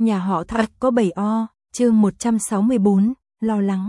Nhà họ Thạch có 7 o, chương 164, lo lắng.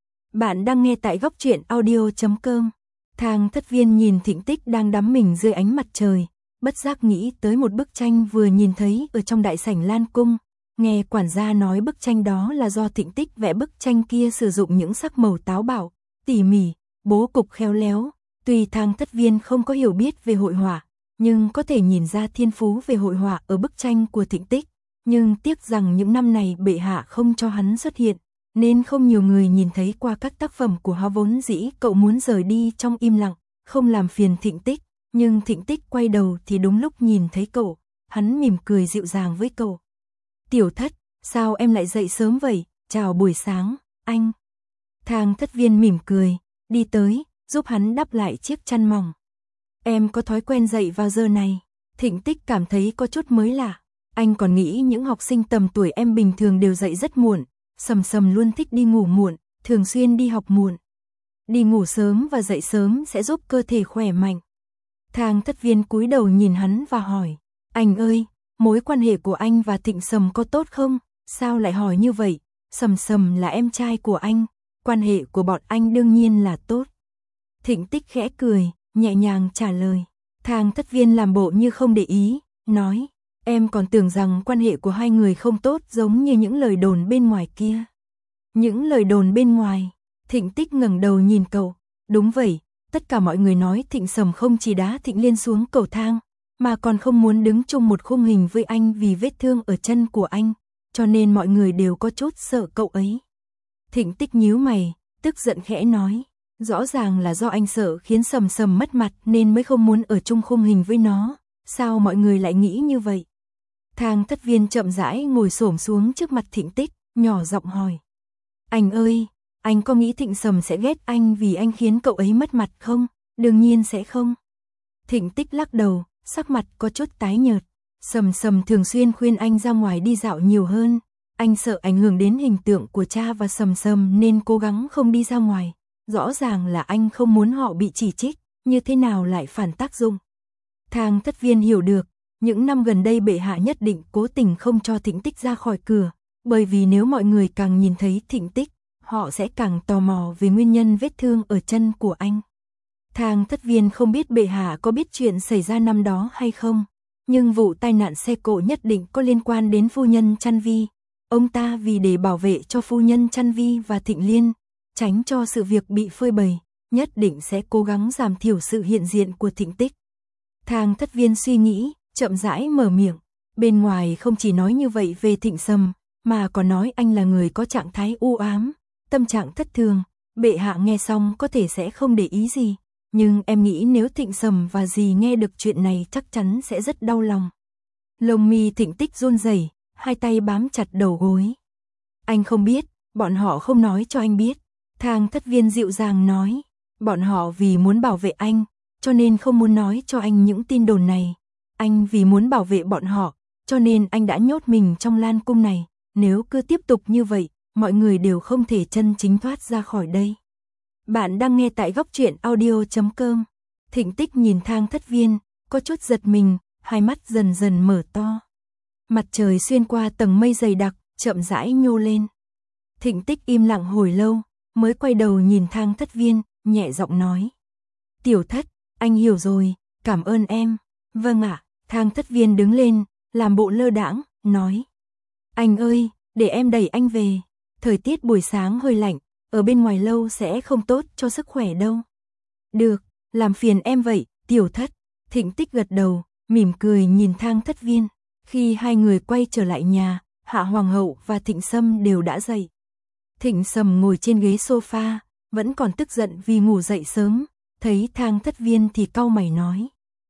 Bạn đang nghe tại góc truyện audio.com. Thang Thất Viên nhìn Thịnh Tích đang đắm mình dưới ánh mặt trời, bất giác nghĩ tới một bức tranh vừa nhìn thấy ở trong đại sảnh Lan Cung. Nghe quản gia nói bức tranh đó là do Thịnh Tích vẽ, bức tranh kia sử dụng những sắc màu táo bạo, tỉ mỉ, bố cục khéo léo. Tuy Thang Thất Viên không có hiểu biết về hội họa, nhưng có thể nhìn ra thiên phú về hội họa ở bức tranh của Thịnh Tích. Nhưng tiếc rằng những năm này bệ hạ không cho hắn xuất hiện, nên không nhiều người nhìn thấy qua các tác phẩm của hắn. Vốn dĩ cậu muốn rời đi trong im lặng, không làm phiền Thịnh Tích, nhưng Thịnh Tích quay đầu thì đúng lúc nhìn thấy cậu, hắn mỉm cười dịu dàng với cậu. Tiểu Thất, sao em lại dậy sớm vậy? Chào buổi sáng, anh. Thang Thất Viên mỉm cười, đi tới, giúp hắn đắp lại chiếc chăn mỏng. Em có thói quen dậy vào giờ này? Thịnh Tích cảm thấy có chút mới lạ. Anh còn nghĩ những học sinh tầm tuổi em bình thường đều dậy rất muộn. Sầm Sầm luôn thích đi ngủ muộn, thường xuyên đi học muộn. Đi ngủ sớm và dậy sớm sẽ giúp cơ thể khỏe mạnh. Thang Thất Viên cúi đầu nhìn hắn và hỏi, anh ơi, mối quan hệ của anh và Thịnh Sầm có tốt không? Sao lại hỏi như vậy? Sầm Sầm là em trai của anh, quan hệ của bọn anh đương nhiên là tốt. Thịnh Tích khẽ cười, nhẹ nhàng trả lời. Thang Thất Viên làm bộ như không để ý, nói, em còn tưởng rằng quan hệ của hai người không tốt giống như những lời đồn bên ngoài kia. Những lời đồn bên ngoài? Thịnh Tích ngẩng đầu nhìn cậu. Đúng vậy, tất cả mọi người nói Thịnh Sầm không chỉ đá Thịnh Liên xuống cầu thang, mà còn không muốn đứng chung một khung hình với anh vì vết thương ở chân của anh, cho nên mọi người đều có chút sợ cậu ấy. Thịnh Tích nhíu mày, tức giận khẽ nói, rõ ràng là do anh sợ khiến Sầm Sầm mất mặt nên mới không muốn ở chung khung hình với nó, sao mọi người lại nghĩ như vậy? Thang Thất Viên chậm rãi ngồi xổm xuống trước mặt Thịnh Tích, nhỏ giọng hỏi. Anh ơi, anh có nghĩ Thịnh Sầm sẽ ghét anh vì anh khiến cậu ấy mất mặt không? Đương nhiên sẽ không. Thịnh Tích lắc đầu, sắc mặt có chút tái nhợt. Sầm Sầm thường xuyên khuyên anh ra ngoài đi dạo nhiều hơn. Anh sợ ảnh hưởng đến hình tượng của cha và Sầm Sầm nên cố gắng không đi ra ngoài. Rõ ràng là anh không muốn họ bị chỉ trích, như thế nào lại phản tác dụng. Thang Thất Viên hiểu được, những năm gần đây bệ hạ nhất định cố tình không cho Thịnh Tích ra khỏi cửa, bởi vì nếu mọi người càng nhìn thấy Thịnh Tích, họ sẽ càng tò mò về nguyên nhân vết thương ở chân của anh. Thang Thất Viên không biết bệ hạ có biết chuyện xảy ra năm đó hay không, nhưng vụ tai nạn xe cộ nhất định có liên quan đến phu nhân Chăn Vi. Ông ta vì để bảo vệ cho phu nhân Chăn Vi và Thịnh Liên, tránh cho sự việc bị phơi bày, nhất định sẽ cố gắng giảm thiểu sự hiện diện của Thịnh Tích. Thang Thất Viên suy nghĩ, chậm rãi mở miệng, bên ngoài không chỉ nói như vậy về Thịnh Sầm, mà còn nói anh là người có trạng thái u ám, tâm trạng thất thường. Bệ hạ nghe xong có thể sẽ không để ý gì, nhưng em nghĩ nếu Thịnh Sầm và dì nghe được chuyện này chắc chắn sẽ rất đau lòng. Lông mi Thịnh Tích run rẩy, hai tay bám chặt đầu gối. Anh không biết, bọn họ không nói cho anh biết. Thang Thất Viên dịu dàng nói, bọn họ vì muốn bảo vệ anh, cho nên không muốn nói cho anh những tin đồn này. Anh vì muốn bảo vệ bọn họ, cho nên anh đã nhốt mình trong Lan Cung này. Nếu cứ tiếp tục như vậy, mọi người đều không thể chân chính thoát ra khỏi đây. Bạn đang nghe tại góc truyện audio.com. Thịnh Tích nhìn Thang Thất Viên, có chút giật mình, hai mắt dần dần mở to. Mặt trời xuyên qua tầng mây dày đặc, chậm rãi nhô lên. Thịnh Tích im lặng hồi lâu, mới quay đầu nhìn Thang Thất Viên, nhẹ giọng nói. Tiểu Thất, anh hiểu rồi, cảm ơn em. Vâng ạ. Thang Thất Viên đứng lên, làm bộ lơ đãng, nói. Anh ơi, để em đẩy anh về. Thời tiết buổi sáng hơi lạnh, ở bên ngoài lâu sẽ không tốt cho sức khỏe đâu. Được, làm phiền em vậy, Tiểu Thất. Thịnh Tích gật đầu, mỉm cười nhìn Thang Thất Viên. Khi hai người quay trở lại nhà, Hạ Hoàng hậu và Thịnh Sâm đều đã dậy. Thịnh Sâm ngồi trên ghế sofa, vẫn còn tức giận vì ngủ dậy sớm, thấy Thang Thất Viên thì cau mày nói.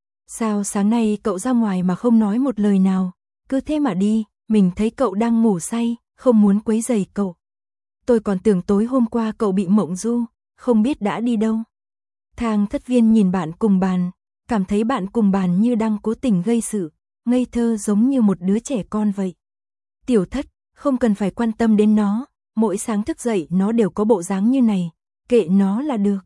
Sao sáng nay cậu ra ngoài mà không nói một lời nào, cứ thế mà đi, mình thấy cậu đang ngủ say, không muốn quấy rầy cậu. Tôi còn tưởng tối hôm qua cậu bị mộng du, không biết đã đi đâu. Thang Thất Viên nhìn bạn cùng bàn, cảm thấy bạn cùng bàn như đang cố tình gây sự, ngây thơ giống như một đứa trẻ con vậy. Tiểu Thất, không cần phải quan tâm đến nó, mỗi sáng thức dậy nó đều có bộ dáng như này, kệ nó là được.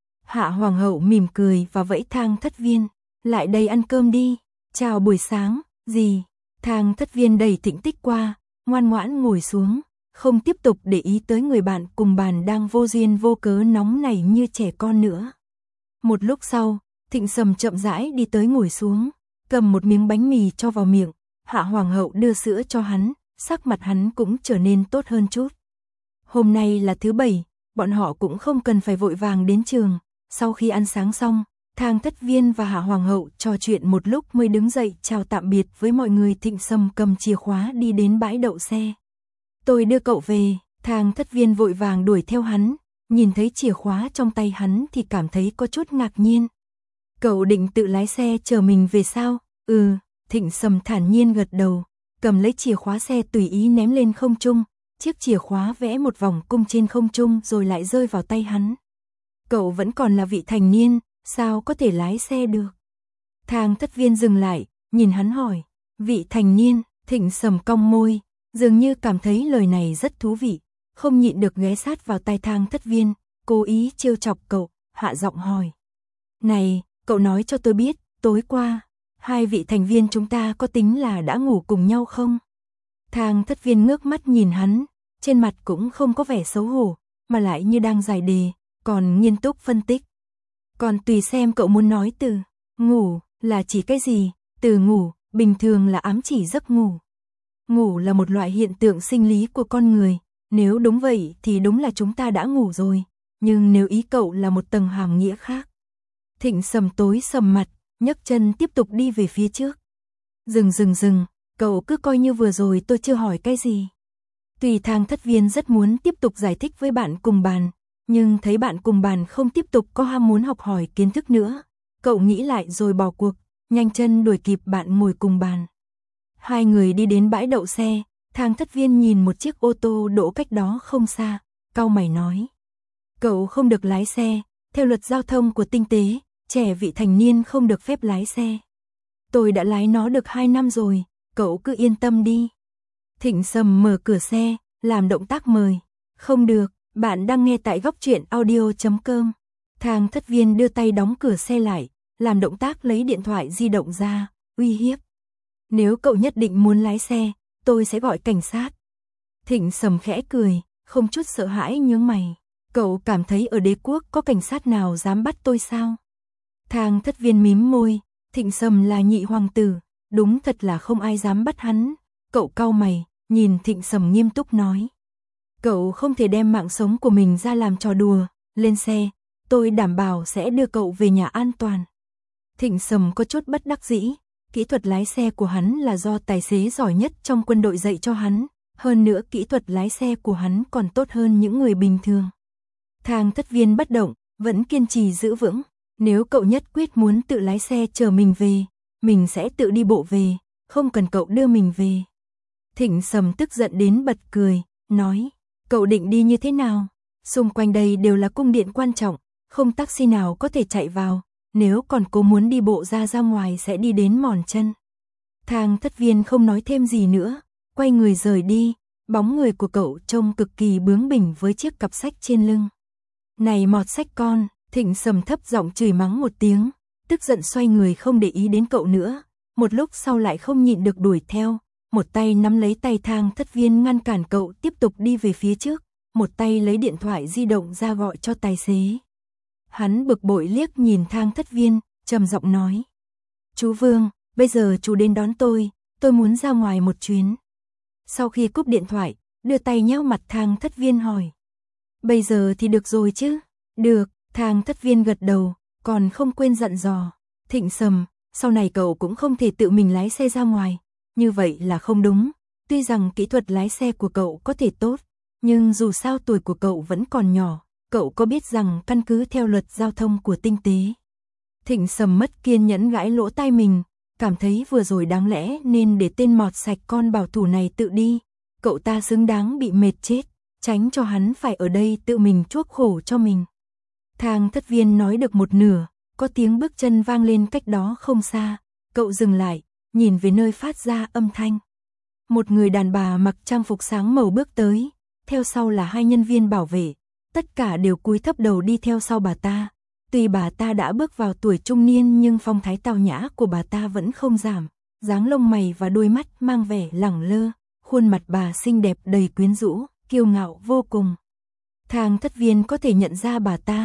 Hạ Hoàng hậu mỉm cười và vẫy Thang Thất Viên, lại đây ăn cơm đi. Chào buổi sáng, dì. Thang Thất Viên đẩy Thịnh Tích qua, ngoan ngoãn ngồi xuống, không tiếp tục để ý tới người bạn cùng bàn đang vô duyên vô cớ nóng nảy như trẻ con nữa. Một lúc sau, Thịnh Sầm chậm rãi đi tới ngồi xuống, cầm một miếng bánh mì cho vào miệng, Hạ Hoàng hậu đưa sữa cho hắn, sắc mặt hắn cũng trở nên tốt hơn chút. Hôm nay là thứ Bảy, bọn họ cũng không cần phải vội vàng đến trường. Sau khi ăn sáng xong, Thang Thất Viên và Hạ Hoàng hậu trò chuyện một lúc mới đứng dậy chào tạm biệt với mọi người. Thịnh Sầm cầm chìa khóa đi đến bãi đậu xe. Tôi đưa cậu về. Thang Thất Viên vội vàng đuổi theo hắn, nhìn thấy chìa khóa trong tay hắn thì cảm thấy có chút ngạc nhiên. Cậu định tự lái xe chở mình về sao? Thịnh Sầm thản nhiên gật đầu, cầm lấy chìa khóa xe tùy ý ném lên không trung. Chiếc chìa khóa vẽ một vòng cung trên không trung rồi lại rơi vào tay hắn. Cậu vẫn còn là vị thành niên, sao có thể lái xe được? Thang Thất Viên dừng lại, nhìn hắn hỏi. Vị thành niên? Thịnh Sầm cong môi, dường như cảm thấy lời này rất thú vị, không nhịn được ghé sát vào tai Thang Thất Viên, cố ý trêu chọc cậu, hạ giọng hỏi. Này, cậu nói cho tôi biết, tối qua, hai vị thành viên chúng ta có tính là đã ngủ cùng nhau không? Thang Thất Viên ngước mắt nhìn hắn, trên mặt cũng không có vẻ xấu hổ, mà lại như đang giải đề, còn nghiêm túc phân tích. Còn tùy xem cậu muốn nói từ ngủ là chỉ cái gì. Từ ngủ, bình thường là ám chỉ giấc ngủ. Ngủ là một loại hiện tượng sinh lý của con người, nếu đúng vậy thì đúng là chúng ta đã ngủ rồi, nhưng nếu ý cậu là một tầng hàm nghĩa khác. Thịnh Sầm tối sầm mặt, nhấc chân tiếp tục đi về phía trước. Dừng, cậu cứ coi như vừa rồi tôi chưa hỏi cái gì. Tùy Thang Thất Viên rất muốn tiếp tục giải thích với bạn cùng bàn, nhưng thấy bạn cùng bàn không tiếp tục có ham muốn học hỏi kiến thức nữa. Cậu nghĩ lại rồi bỏ cuộc, nhanh chân đuổi kịp bạn ngồi cùng bàn. Hai người đi đến bãi đậu xe, Thang Thất Viên nhìn một chiếc ô tô đỗ cách đó không xa, cau mày nói. Cậu không được lái xe, theo luật giao thông của tinh tế, trẻ vị thành niên không được phép lái xe. Tôi đã lái nó được 2 năm rồi, cậu cứ yên tâm đi. Thịnh Sầm mở cửa xe, làm động tác mời. Không được, bạn đang nghe tại goctruyện.audio.com. Thang Thất Viên đưa tay đóng cửa xe lại, làm động tác lấy điện thoại di động ra, uy hiếp. Nếu cậu nhất định muốn lái xe, tôi sẽ gọi cảnh sát. Thịnh Sầm khẽ cười, không chút sợ hãi nhướng mày. Cậu cảm thấy ở đế quốc có cảnh sát nào dám bắt tôi sao? Thang Thất Viên mím môi, Thịnh Sầm là nhị hoàng tử, đúng thật là không ai dám bắt hắn. Cậu cau mày, nhìn Thịnh Sầm nghiêm túc nói. Cậu không thể đem mạng sống của mình ra làm trò đùa, lên xe, tôi đảm bảo sẽ đưa cậu về nhà an toàn. Thịnh Sầm có chút bất đắc dĩ, kỹ thuật lái xe của hắn là do tài xế giỏi nhất trong quân đội dạy cho hắn, hơn nữa kỹ thuật lái xe của hắn còn tốt hơn những người bình thường. Thang Thất Viên bất động, vẫn kiên trì giữ vững, nếu cậu nhất quyết muốn tự lái xe chở mình về, mình sẽ tự đi bộ về, không cần cậu đưa mình về. Thịnh Sầm tức giận đến bật cười, nói, cậu định đi như thế nào? Xung quanh đây đều là cung điện quan trọng, không taxi nào có thể chạy vào, nếu còn cố muốn đi bộ ra ngoài sẽ đi đến mòn chân. Thang Thất Viên không nói thêm gì nữa, quay người rời đi, bóng người của cậu trông cực kỳ bướng bỉnh với chiếc cặp sách trên lưng. Này mọt sách con, Thịnh Sầm thấp giọng chửi mắng một tiếng, tức giận xoay người không để ý đến cậu nữa, một lúc sau lại không nhịn được đuổi theo, một tay nắm lấy tay Thang Thất Viên ngăn cản cậu tiếp tục đi về phía trước, một tay lấy điện thoại di động ra gọi cho tài xế. Hắn bực bội liếc nhìn Thang Thất Viên, trầm giọng nói. Chú Vương, bây giờ chú đến đón tôi muốn ra ngoài một chuyến. Sau khi cúp điện thoại, đưa tay nhéo mặt Thang Thất Viên hỏi. Bây giờ thì được rồi chứ? Được, Thang Thất Viên gật đầu, còn không quên dặn dò. Thịnh Sầm, sau này cậu cũng không thể tự mình lái xe ra ngoài, như vậy là không đúng. Tuy rằng kỹ thuật lái xe của cậu có thể tốt, nhưng dù sao tuổi của cậu vẫn còn nhỏ, cậu có biết rằng căn cứ theo luật giao thông của tinh tế. Thịnh Sầm mất kiên nhẫn gãi lỗ tai mình, cảm thấy vừa rồi đáng lẽ nên để tên mọt sạch con bảo thủ này tự đi, cậu ta xứng đáng bị mệt chết, tránh cho hắn phải ở đây tự mình chuốc khổ cho mình. Thang Thất Viên nói được một nửa, có tiếng bước chân vang lên cách đó không xa, cậu dừng lại, nhìn về nơi phát ra âm thanh. Một người đàn bà mặc trang phục sáng màu bước tới, theo sau là 2 nhân viên bảo vệ, tất cả đều cúi thấp đầu đi theo sau bà ta. Tuy bà ta đã bước vào tuổi trung niên nhưng phong thái tao nhã của bà ta vẫn không giảm, dáng lông mày và đôi mắt mang vẻ lẳng lơ, khuôn mặt bà xinh đẹp đầy quyến rũ, kiêu ngạo vô cùng. Thang Thất Viên có thể nhận ra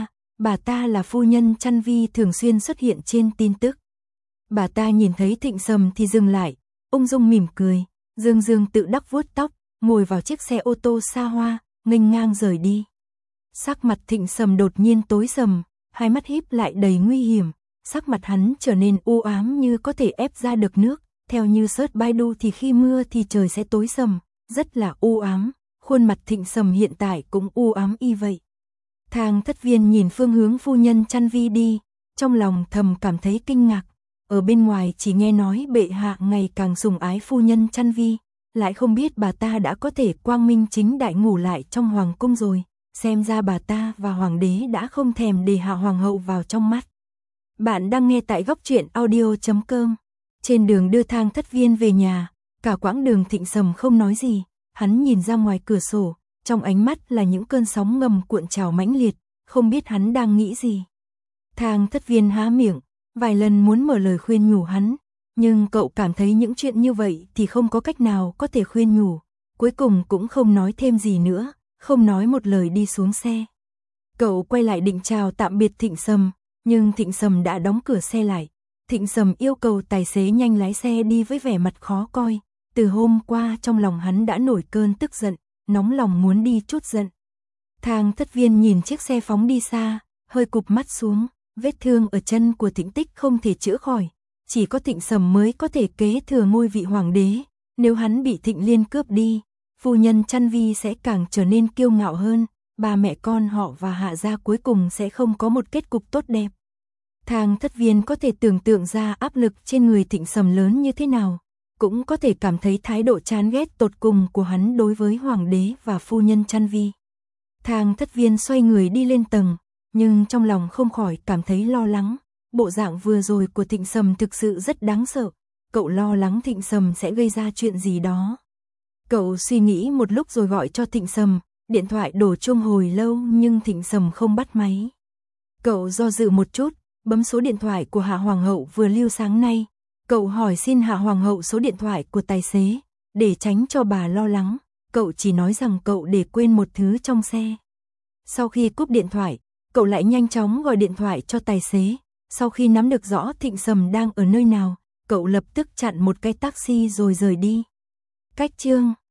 bà ta là phu nhân Chăn Vi thường xuyên xuất hiện trên tin tức. Bà ta nhìn thấy Thịnh Sầm thì dừng lại, ung dung mỉm cười, dương dương tự đắc vuốt tóc, ngồi vào chiếc xe ô tô xa hoa, nghênh ngang rời đi. Sắc mặt Thịnh Sầm đột nhiên tối sầm, hai mắt híp lại đầy nguy hiểm, sắc mặt hắn trở nên u ám như có thể ép ra được nước, theo như search Baidu thì khi mưa thì trời sẽ tối sầm, rất là u ám, khuôn mặt Thịnh Sầm hiện tại cũng u ám y vậy. Thang Thất Viên nhìn phương hướng phu nhân Chăn Vi đi, trong lòng thầm cảm thấy kinh ngạc, ở bên ngoài chỉ nghe nói bệ hạ ngày càng sủng ái phu nhân Chăn Vi, lại không biết bà ta đã có thể quang minh chính đại ngủ lại trong hoàng cung rồi, xem ra bà ta và hoàng đế đã không thèm để hạ hoàng hậu vào trong mắt. Bạn đang nghe tại góc truyện audio.com. Trên đường đưa Thang Thất Viên về nhà, cả quãng đường Thịnh Sầm không nói gì, hắn nhìn ra ngoài cửa sổ, trong ánh mắt là những cơn sóng ngầm cuộn trào mãnh liệt, không biết hắn đang nghĩ gì. Thang Thất Viên há miệng, vài lần muốn mở lời khuyên nhủ hắn, nhưng cậu cảm thấy những chuyện như vậy thì không có cách nào có thể khuyên nhủ, cuối cùng cũng không nói thêm gì nữa, không nói một lời đi xuống xe. Cậu quay lại định chào tạm biệt Thịnh Sầm, nhưng Thịnh Sầm đã đóng cửa xe lại. Thịnh Sầm yêu cầu tài xế nhanh lái xe đi với vẻ mặt khó coi, từ hôm qua trong lòng hắn đã nổi cơn tức giận, nóng lòng muốn đi chút giận. Thang Thất Viên nhìn chiếc xe phóng đi xa, hơi cụp mắt xuống, vết thương ở chân của Thịnh Tích không thể chữa khỏi, chỉ có Thịnh Sầm mới có thể kế thừa ngôi vị hoàng đế, nếu hắn bị Thịnh Liên cướp đi, phu nhân Chăn Vi sẽ càng trở nên kiêu ngạo hơn, ba mẹ con họ và Hạ gia cuối cùng sẽ không có một kết cục tốt đẹp. Thang Thất Viên có thể tưởng tượng ra áp lực trên người Thịnh Sầm lớn như thế nào, cũng có thể cảm thấy thái độ chán ghét tột cùng của hắn đối với hoàng đế và phu nhân Chăn Vi. Thang Thất Viên xoay người đi lên tầng, nhưng trong lòng không khỏi cảm thấy lo lắng, bộ dạng vừa rồi của Thịnh Sầm thực sự rất đáng sợ, cậu lo lắng Thịnh Sầm sẽ gây ra chuyện gì đó. Cậu suy nghĩ một lúc rồi gọi cho Thịnh Sầm, điện thoại đổ chuông hồi lâu nhưng Thịnh Sầm không bắt máy. Cậu do dự một chút, bấm số điện thoại của Hạ Hoàng hậu vừa lưu sáng nay. Cậu hỏi xin Hạ Hoàng hậu số điện thoại của tài xế, để tránh cho bà lo lắng, cậu chỉ nói rằng cậu để quên một thứ trong xe. Sau khi cúp điện thoại, cậu lại nhanh chóng gọi điện thoại cho tài xế, sau khi nắm được rõ Thịnh Sầm đang ở nơi nào, cậu lập tức chặn một cái taxi rồi rời đi. Cách chương